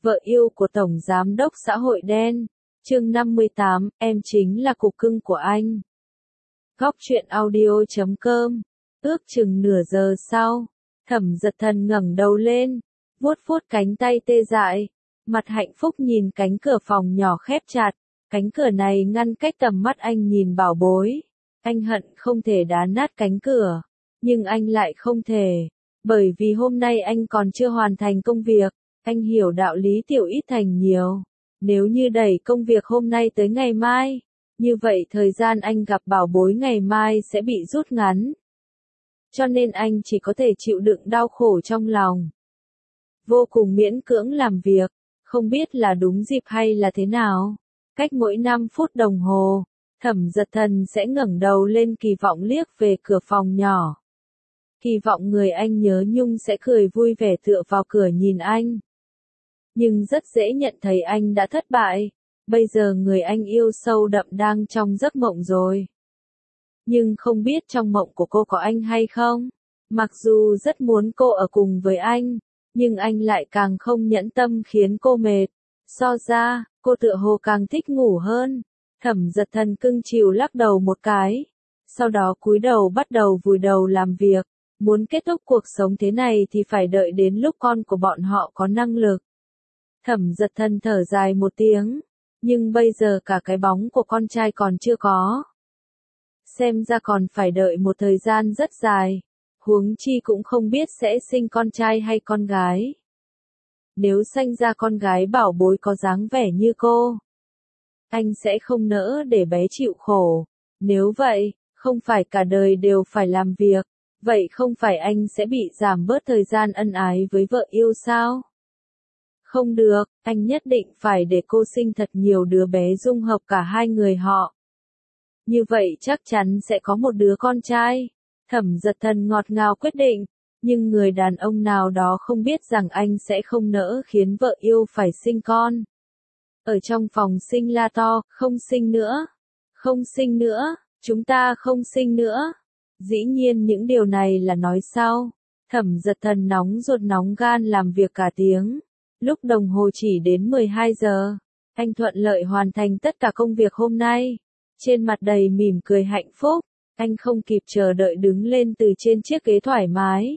Vợ yêu của Tổng Giám đốc xã hội đen. Chương 58, em chính là cục cưng của anh. Góc truyện audio.com. Ước chừng nửa giờ sau, Thẩm Dật Thần ngẩng đầu lên, vuốt vuốt cánh tay tê dại, mặt hạnh phúc nhìn cánh cửa phòng nhỏ khép chặt. Cánh cửa này ngăn cách tầm mắt anh nhìn bảo bối. Anh hận không thể đá nát cánh cửa, nhưng anh lại không thể, bởi vì hôm nay anh còn chưa hoàn thành công việc. Anh hiểu đạo lý tiểu ít thành nhiều. Nếu như đẩy công việc hôm nay tới ngày mai, như vậy thời gian anh gặp bảo bối ngày mai sẽ bị rút ngắn. Cho nên anh chỉ có thể chịu đựng đau khổ trong lòng. Vô cùng miễn cưỡng làm việc, không biết là đúng dịp hay là thế nào. Cách mỗi 5 phút đồng hồ, Thẩm Dật Thần sẽ ngẩng đầu lên kỳ vọng liếc về cửa phòng nhỏ. Kỳ vọng người anh nhớ nhung sẽ cười vui vẻ tựa vào cửa nhìn anh. Nhưng rất dễ nhận thấy anh đã thất bại, bây giờ người anh yêu sâu đậm đang trong giấc mộng rồi. Nhưng không biết trong mộng của cô có anh hay không? Mặc dù rất muốn cô ở cùng với anh, nhưng anh lại càng không nhẫn tâm khiến cô mệt. So ra, cô tựa hồ càng thích ngủ hơn. Thẩm Dật Thần cưng chiều lắc đầu một cái, sau đó cúi đầu bắt đầu vùi đầu làm việc. Muốn kết thúc cuộc sống thế này thì phải đợi đến lúc con của bọn họ có năng lực. Thẩm Dật Thần thở dài một tiếng, nhưng bây giờ cả cái bóng của con trai còn chưa có. Xem ra còn phải đợi một thời gian rất dài, huống chi cũng không biết sẽ sinh con trai hay con gái. Nếu sanh ra con gái bảo bối có dáng vẻ như cô, anh sẽ không nỡ để bé chịu khổ. Nếu vậy, không phải cả đời đều phải làm việc, vậy không phải anh sẽ bị giảm bớt thời gian ân ái với vợ yêu sao? Không được, anh nhất định phải để cô sinh thật nhiều đứa bé dung hợp cả hai người họ. Như vậy chắc chắn sẽ có một đứa con trai. Thẩm Dật Thần ngọt ngào quyết định, nhưng người đàn ông nào đó không biết rằng anh sẽ không nỡ khiến vợ yêu phải sinh con. Ở trong phòng sinh la to, không sinh nữa, không sinh nữa, chúng ta không sinh nữa. Dĩ nhiên những điều này là nói sau. Thẩm Dật Thần nóng ruột nóng gan làm việc cả tiếng. Lúc đồng hồ chỉ đến 12 giờ, anh thuận lợi hoàn thành tất cả công việc hôm nay. Trên mặt đầy mỉm cười hạnh phúc, anh không kịp chờ đợi đứng lên từ trên chiếc ghế thoải mái.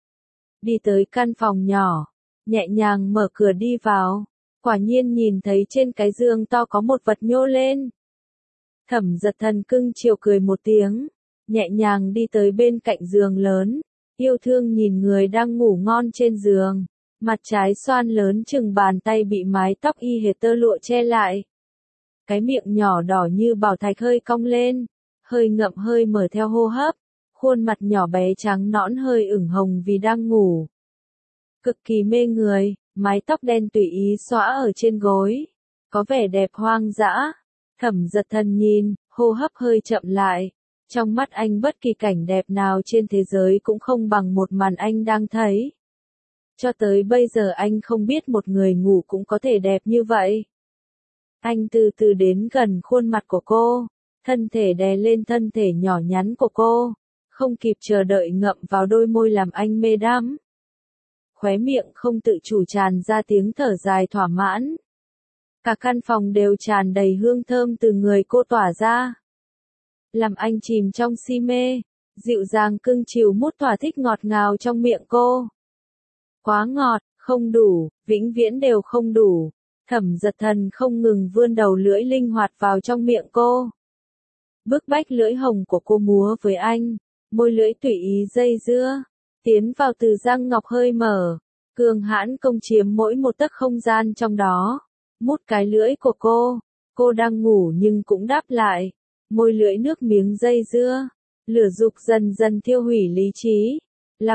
Đi tới căn phòng nhỏ, nhẹ nhàng mở cửa đi vào, quả nhiên nhìn thấy trên cái giường to có một vật nhô lên. Thẩm Dật Thần cưng chiều cười một tiếng, nhẹ nhàng đi tới bên cạnh giường lớn, yêu thương nhìn người đang ngủ ngon trên giường. Mặt trái xoan lớn chừng bàn tay bị mái tóc y hệt tơ lụa che lại. Cái miệng nhỏ đỏ như bảo thạch hơi cong lên, hơi ngậm hơi mở theo hô hấp, khuôn mặt nhỏ bé trắng nõn hơi ửng hồng vì đang ngủ. Cực kỳ mê người, mái tóc đen tùy ý xõa ở trên gối, có vẻ đẹp hoang dã. Thẩm Dật Thần nhìn, hô hấp hơi chậm lại. Trong mắt anh bất kỳ cảnh đẹp nào trên thế giới cũng không bằng một màn anh đang thấy. Cho tới bây giờ anh không biết một người ngủ cũng có thể đẹp như vậy. Anh từ từ đến gần khuôn mặt của cô, thân thể đè lên thân thể nhỏ nhắn của cô, không kịp chờ đợi ngậm vào đôi môi làm anh mê đắm. Khóe miệng không tự chủ tràn ra tiếng thở dài thỏa mãn. Cả căn phòng đều tràn đầy hương thơm từ người cô tỏa ra. Làm anh chìm trong si mê, dịu dàng cưng chiều mút thỏa thích ngọt ngào trong miệng cô. Quá ngọt, không đủ, vĩnh viễn đều không đủ. Thẩm Dật Thần không ngừng vươn đầu lưỡi linh hoạt vào trong miệng cô. Bức bách lưỡi hồng của cô múa với anh, môi lưỡi tùy ý dây dưa, tiến vào từ răng ngọc hơi mở, cường hãn công chiếm mỗi một tấc không gian trong đó. Mút cái lưỡi của cô đang ngủ nhưng cũng đáp lại, môi lưỡi nước miếng dây dưa, lửa dục dần dần thiêu hủy lý trí. Là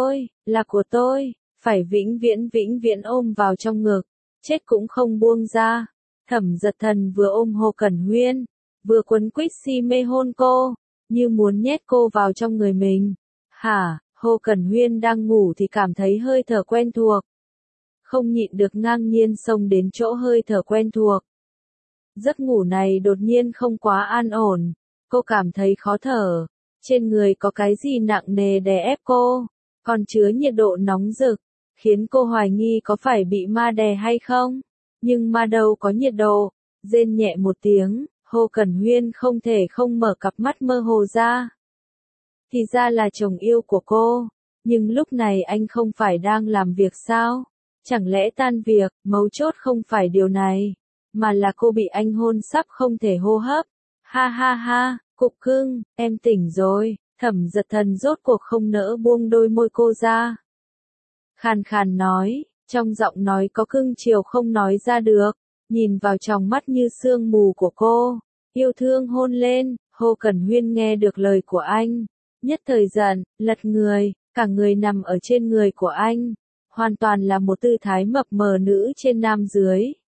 của tôi, phải vĩnh viễn ôm vào trong ngực, chết cũng không buông ra. Thẩm Dật Thần vừa ôm Hồ Cẩn Huyên, vừa quấn quýt si mê hôn cô, như muốn nhét cô vào trong người mình. Hả, Hồ Cẩn Huyên đang ngủ thì cảm thấy hơi thở quen thuộc. Không nhịn được ngang nhiên xông đến chỗ hơi thở quen thuộc. Giấc ngủ này đột nhiên không quá an ổn, cô cảm thấy khó thở, trên người có cái gì nặng nề đè ép cô, còn chứa nhiệt độ nóng rực. khiến cô hoài nghi có phải bị ma đè hay không. Nhưng ma đâu có nhiệt độ, rên nhẹ một tiếng, Hồ Cẩn Huyên không thể không mở cặp mắt mơ hồ ra. Thì ra là chồng yêu của cô, nhưng lúc này anh không phải đang làm việc sao? Chẳng lẽ tan việc, mấu chốt không phải điều này, mà là cô bị anh hôn sắp không thể hô hấp. Ha ha ha, Cục Cưng, em tỉnh rồi. Thẩm Giật Thần rốt cuộc không nỡ buông đôi môi cô ra. Khàn khàn nói, trong giọng nói có cưng chiều không nói ra được, nhìn vào tròng mắt như sương mù của cô, yêu thương hôn lên. Hồ Cẩn Huyên nghe được lời của anh, nhất thời giận, lật người, cả người nằm ở trên người của anh, hoàn toàn là một tư thái mập mờ nữ trên nam dưới.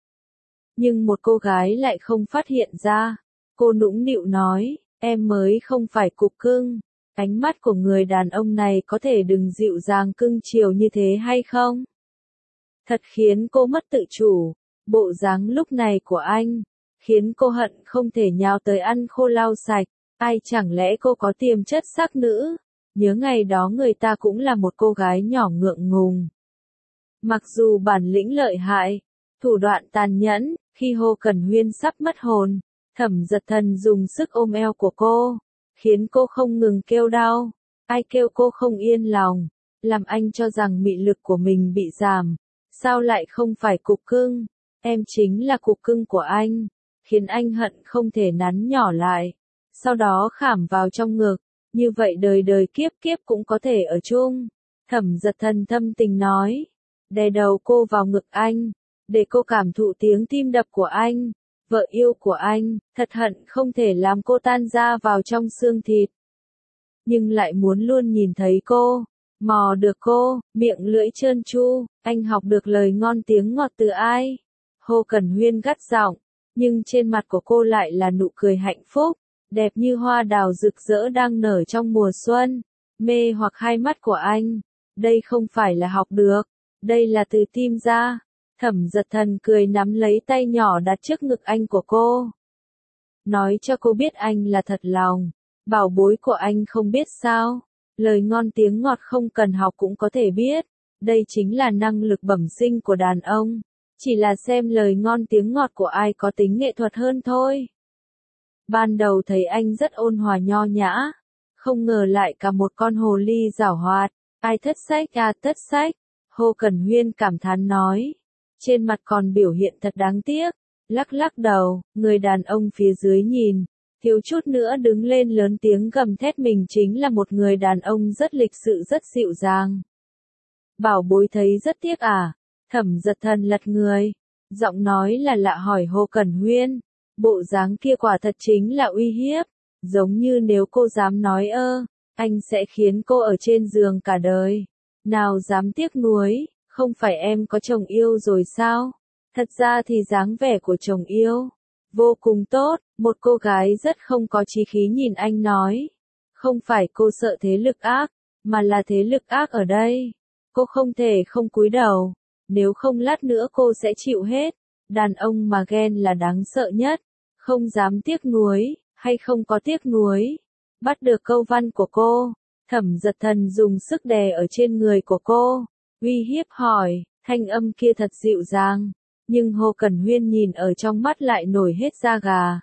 Nhưng một cô gái lại không phát hiện ra, cô nũng nịu nói, em mới không phải Cục Cưng. Ánh mắt của người đàn ông này có thể đừng dịu dàng cưng chiều như thế hay không? Thật khiến cô mất tự chủ, bộ dáng lúc này của anh, khiến cô hận không thể nhào tới ăn khô lau sạch. Ai chẳng lẽ cô có tiềm chất sắc nữ? Nhớ ngày đó người ta cũng là một cô gái nhỏ ngượng ngùng. Mặc dù bản lĩnh lợi hại, thủ đoạn tàn nhẫn, khi Hồ Cẩn Huyên sắp mất hồn, Thẩm Giật Thần dùng sức ôm eo của cô, khiến cô không ngừng kêu đau. Ai kêu cô không yên lòng, làm anh cho rằng mị lực của mình bị giảm. Sao lại không phải Cục Cưng? Em chính là Cục Cưng của anh, khiến anh hận không thể nắn nhỏ lại, sau đó khảm vào trong ngực, như vậy đời đời kiếp kiếp cũng có thể ở chung. Thẩm Giật Thần thâm tình nói, đè đầu cô vào ngực anh, để cô cảm thụ tiếng tim đập của anh. Vợ yêu của anh, thật hận không thể làm cô tan ra vào trong xương thịt. Nhưng lại muốn luôn nhìn thấy cô, mò được cô, miệng lưỡi trơn tru. Anh học được lời ngon tiếng ngọt từ ai? Hồ Cẩn Huyên gắt giọng, nhưng trên mặt của cô lại là nụ cười hạnh phúc, đẹp như hoa đào rực rỡ đang nở trong mùa xuân. Mê hoặc hai mắt của anh, đây không phải là học được, đây là từ tim ra. Thẩm Giật Thần cười nắm lấy tay nhỏ đặt trước ngực anh của cô. Nói cho cô biết anh là thật lòng, bảo bối của anh không biết sao, lời ngon tiếng ngọt không cần học cũng có thể biết, đây chính là năng lực bẩm sinh của đàn ông, chỉ là xem lời ngon tiếng ngọt của ai có tính nghệ thuật hơn thôi. Ban đầu thấy anh rất ôn hòa nho nhã, không ngờ lại cả một con hồ ly giảo hoạt, ai thất sách à thất sách, Hồ Cẩn Huyên cảm thán nói. Trên mặt còn biểu hiện thật đáng tiếc, lắc lắc đầu, người đàn ông phía dưới nhìn, thiếu chút nữa đứng lên lớn tiếng gầm thét mình chính là một người đàn ông rất lịch sự rất dịu dàng. Bảo bối thấy rất tiếc à? Thẩm Giật Thần lật người, giọng nói là lạ hỏi Hồ Cẩn Huyên, bộ dáng kia quả thật chính là uy hiếp, giống như nếu cô dám nói anh sẽ khiến cô ở trên giường cả đời, nào dám tiếc nuối. Không phải em có chồng yêu rồi sao? Thật ra thì dáng vẻ của chồng yêu vô cùng tốt, một cô gái rất không có chí khí nhìn anh nói. Không phải cô sợ thế lực ác, mà là thế lực ác ở đây. Cô không thể không cúi đầu, nếu không lát nữa cô sẽ chịu hết. Đàn ông mà ghen là đáng sợ nhất, không dám tiếc nuối, hay không có tiếc nuối. Bắt được câu văn của cô, Thẩm Giật Thần dùng sức đè ở trên người của cô. Uy hiếp hỏi, thanh âm kia thật dịu dàng, nhưng Hồ Cẩn Huyên nhìn ở trong mắt lại nổi hết da gà.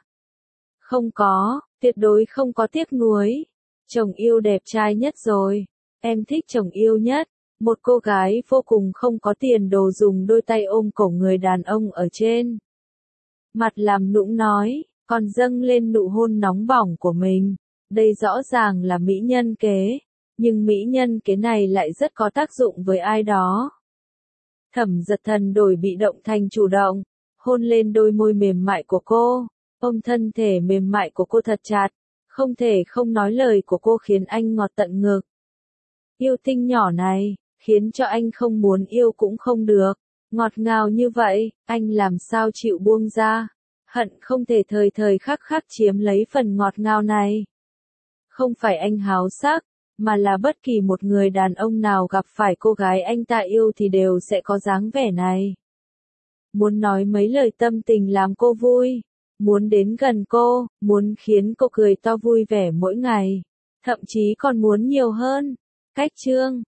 Không có, tuyệt đối không có tiếc nuối. Chồng yêu đẹp trai nhất rồi, em thích chồng yêu nhất. Một cô gái vô cùng không có tiền đồ dùng đôi tay ôm cổ người đàn ông ở trên mặt làm nũng nói, còn dâng lên nụ hôn nóng bỏng của mình. Đây rõ ràng là mỹ nhân kế. Nhưng mỹ nhân kế này lại rất có tác dụng với ai đó. Thẩm Giật Thần đổi bị động thành chủ động, hôn lên đôi môi mềm mại của cô, ôm thân thể mềm mại của cô thật chặt, không thể không nói lời của cô khiến anh ngọt tận ngực. Yêu tinh nhỏ này, khiến cho anh không muốn yêu cũng không được, ngọt ngào như vậy, anh làm sao chịu buông ra, hận không thể thời thời khắc khắc chiếm lấy phần ngọt ngào này. Không phải anh háo sắc, mà là bất kỳ một người đàn ông nào gặp phải cô gái anh ta yêu thì đều sẽ có dáng vẻ này. Muốn nói mấy lời tâm tình làm cô vui, muốn đến gần cô, muốn khiến cô cười to vui vẻ mỗi ngày, thậm chí còn muốn nhiều hơn. Cách chương